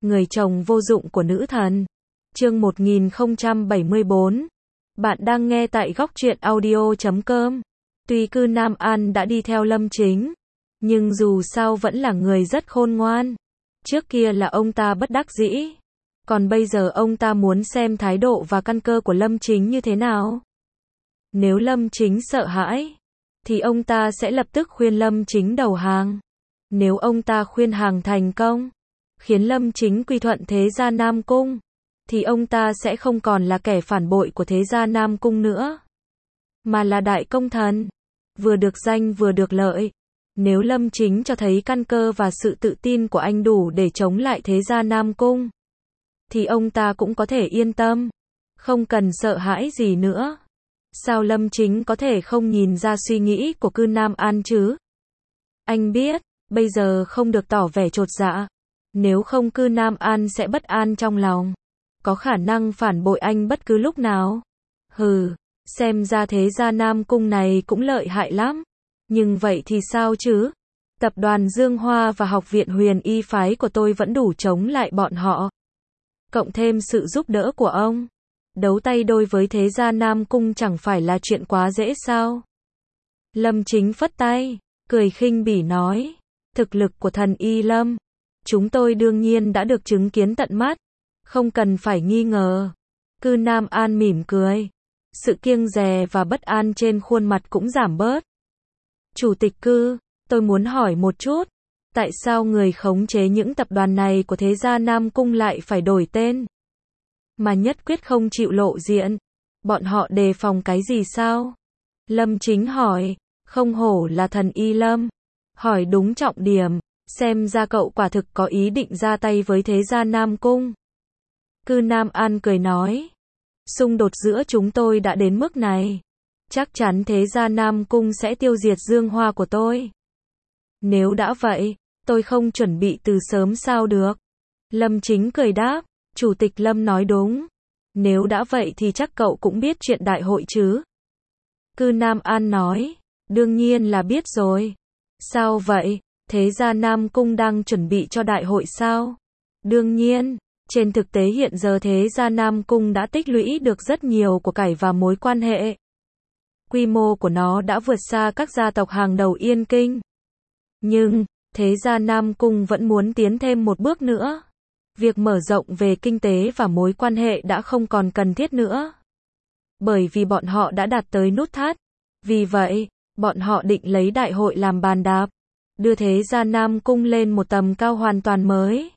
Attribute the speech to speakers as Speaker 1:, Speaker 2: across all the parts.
Speaker 1: Người chồng vô dụng của nữ thần. Chương 1074. Bạn đang nghe tại góc truyện audio.com. Tuy Cư Nam An đã đi theo Lâm Chính, nhưng dù sao vẫn là người rất khôn ngoan. Trước kia là ông ta bất đắc dĩ, còn bây giờ ông ta muốn xem thái độ và căn cơ của Lâm Chính như thế nào. Nếu Lâm Chính sợ hãi, thì ông ta sẽ lập tức khuyên Lâm Chính đầu hàng. Nếu ông ta khuyên hàng thành công, khiến Lâm Chính quy thuận thế gia Nam Cung, thì ông ta sẽ không còn là kẻ phản bội của thế gia Nam Cung nữa, mà là đại công thần, vừa được danh vừa được lợi. Nếu Lâm Chính cho thấy căn cơ và sự tự tin của anh đủ để chống lại thế gia Nam Cung, thì ông ta cũng có thể yên tâm, không cần sợ hãi gì nữa. Sao Lâm Chính có thể không nhìn ra suy nghĩ của Cư Nam An chứ? Anh biết, bây giờ không được tỏ vẻ chột dạ, nếu không Cư Nam An sẽ bất an trong lòng, có khả năng phản bội anh bất cứ lúc nào. Hừ, xem ra thế gia Nam Cung này cũng lợi hại lắm. Nhưng vậy thì sao chứ? Tập đoàn Dương Hoa và Học viện Huyền Y phái của tôi vẫn đủ chống lại bọn họ. Cộng thêm sự giúp đỡ của ông, đấu tay đôi với thế gia Nam Cung chẳng phải là chuyện quá dễ sao? Lâm Chính phất tay, cười khinh bỉ nói, thực lực của thần Y Lâm, chúng tôi đương nhiên đã được chứng kiến tận mắt, không cần phải nghi ngờ. Cư Nam An mỉm cười, sự kiêng dè và bất an trên khuôn mặt cũng giảm bớt. Chủ tịch Cư, tôi muốn hỏi một chút, tại sao người khống chế những tập đoàn này của thế gia Nam Cung lại phải đổi tên, mà nhất quyết không chịu lộ diện? Bọn họ đề phòng cái gì sao? Lâm Chính hỏi, không hổ là thần Y Lâm, hỏi đúng trọng điểm, xem ra cậu quả thực có ý định ra tay với thế gia Nam Cung. Cư Nam An cười nói, xung đột giữa chúng tôi đã đến mức này, chắc chắn thế gia Nam Cung sẽ tiêu diệt Dương Hoa của tôi. Nếu đã vậy, tôi không chuẩn bị từ sớm sao được? Lâm Chính cười đáp, Chủ tịch Lâm nói đúng. Nếu đã vậy thì chắc cậu cũng biết chuyện đại hội chứ? Cư Nam An nói, đương nhiên là biết rồi. Sao vậy? Thế gia Nam Cung đang chuẩn bị cho đại hội sao? Đương nhiên, trên thực tế hiện giờ thế gia Nam Cung đã tích lũy được rất nhiều của cải và mối quan hệ. Quy mô của nó đã vượt xa các gia tộc hàng đầu Yên Kinh. Nhưng, thế gia Nam Cung vẫn muốn tiến thêm một bước nữa. Việc mở rộng về kinh tế và mối quan hệ đã không còn cần thiết nữa, bởi vì bọn họ đã đạt tới nút thắt. Vì vậy, bọn họ định lấy đại hội làm bàn đạp, đưa thế gia Nam Cung lên một tầm cao hoàn toàn mới.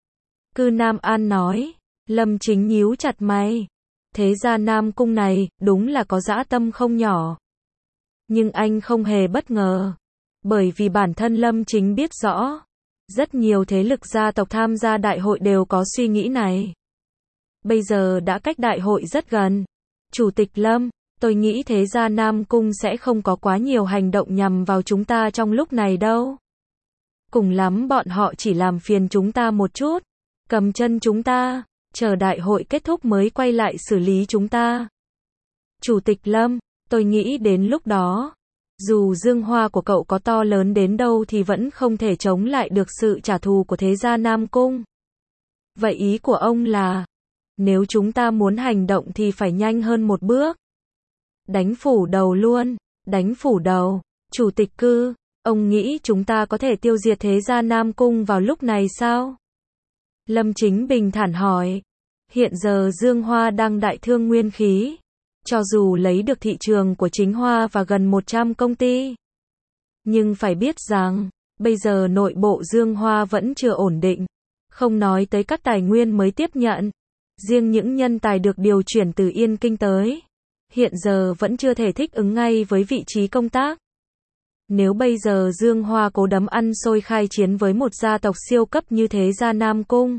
Speaker 1: Cư Nam An nói, Lâm Chính nhíu chặt mày. Thế gia Nam Cung này, đúng là có dã tâm không nhỏ. Nhưng anh không hề bất ngờ, bởi vì bản thân Lâm Chính biết rõ, rất nhiều thế lực gia tộc tham gia đại hội đều có suy nghĩ này. Bây giờ đã cách đại hội rất gần. Chủ tịch Lâm, tôi nghĩ thế gia Nam Cung sẽ không có quá nhiều hành động nhằm vào chúng ta trong lúc này đâu. Cùng lắm bọn họ chỉ làm phiền chúng ta một chút, cầm chân chúng ta, chờ đại hội kết thúc mới quay lại xử lý chúng ta. Chủ tịch Lâm, tôi nghĩ đến lúc đó, dù Dương Hoa của cậu có to lớn đến đâu thì vẫn không thể chống lại được sự trả thù của thế gia Nam Cung. Vậy ý của ông là, nếu chúng ta muốn hành động thì phải nhanh hơn một bước. Đánh phủ đầu luôn, đánh phủ đầu. Chủ tịch Cư, ông nghĩ chúng ta có thể tiêu diệt thế gia Nam Cung vào lúc này sao? Lâm Chính bình thản hỏi, hiện giờ Dương Hoa đang đại thương nguyên khí. Cho dù lấy được thị trường của chính Hoa và gần 100 công ty, nhưng phải biết rằng, bây giờ nội bộ Dương Hoa vẫn chưa ổn định, không nói tới các tài nguyên mới tiếp nhận. Riêng những nhân tài được điều chuyển từ Yên Kinh tới, hiện giờ vẫn chưa thể thích ứng ngay với vị trí công tác. Nếu bây giờ Dương Hoa cố đấm ăn xôi khai chiến với một gia tộc siêu cấp như thế gia Nam Cung,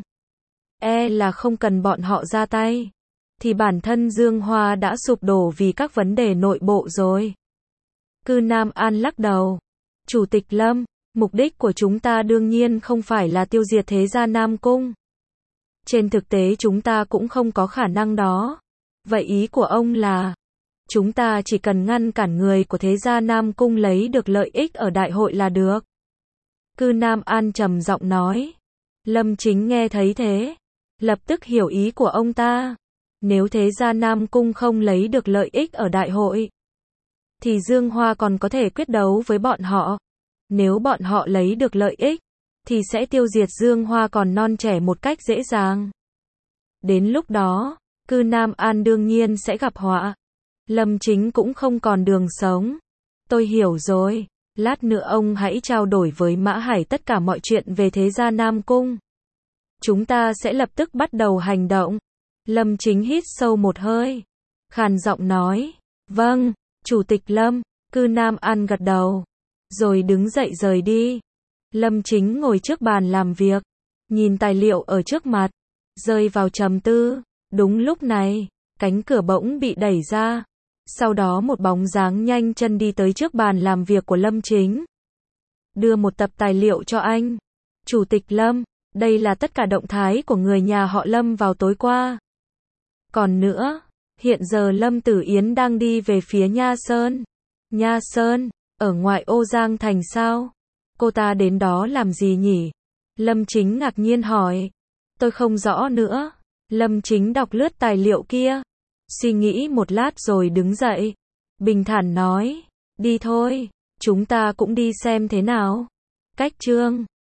Speaker 1: là không cần bọn họ ra tay, thì bản thân Dương Hoa đã sụp đổ vì các vấn đề nội bộ rồi. Cư Nam An lắc đầu. Chủ tịch Lâm, mục đích của chúng ta đương nhiên không phải là tiêu diệt thế gia Nam Cung. Trên thực tế chúng ta cũng không có khả năng đó. Vậy ý của ông là, chúng ta chỉ cần ngăn cản người của thế gia Nam Cung lấy được lợi ích ở đại hội là được. Cư Nam An trầm giọng nói. Lâm Chính nghe thấy thế, lập tức hiểu ý của ông ta. Nếu thế gia Nam Cung không lấy được lợi ích ở đại hội, thì Dương Hoa còn có thể quyết đấu với bọn họ. Nếu bọn họ lấy được lợi ích, thì sẽ tiêu diệt Dương Hoa còn non trẻ một cách dễ dàng. Đến lúc đó, cư Nam An đương nhiên sẽ gặp họa. Lâm Chính cũng không còn đường sống. Tôi hiểu rồi. Lát nữa ông hãy trao đổi với Mã Hải tất cả mọi chuyện về thế gia Nam Cung. Chúng ta sẽ lập tức bắt đầu hành động. Lâm Chính hít sâu một hơi, khàn giọng nói, vâng, Chủ tịch Lâm. Cư Nam An gật đầu, rồi đứng dậy rời đi. Lâm Chính ngồi trước bàn làm việc, nhìn tài liệu ở trước mặt, rơi vào trầm tư. Đúng lúc này, cánh cửa bỗng bị đẩy ra. Sau đó một bóng dáng nhanh chân đi tới trước bàn làm việc của Lâm Chính. Đưa một tập tài liệu cho anh. Chủ tịch Lâm, đây là tất cả động thái của người nhà họ Lâm vào tối qua. Còn nữa, hiện giờ Lâm Tử Yến đang đi về phía Nha Sơn. Nha Sơn, ở ngoại ô Giang Thành sao? Cô ta đến đó làm gì nhỉ? Lâm Chính ngạc nhiên hỏi. Tôi không rõ nữa. Lâm Chính đọc lướt tài liệu kia, suy nghĩ một lát rồi đứng dậy, bình thản nói, đi thôi, chúng ta cũng đi xem thế nào. Cách chương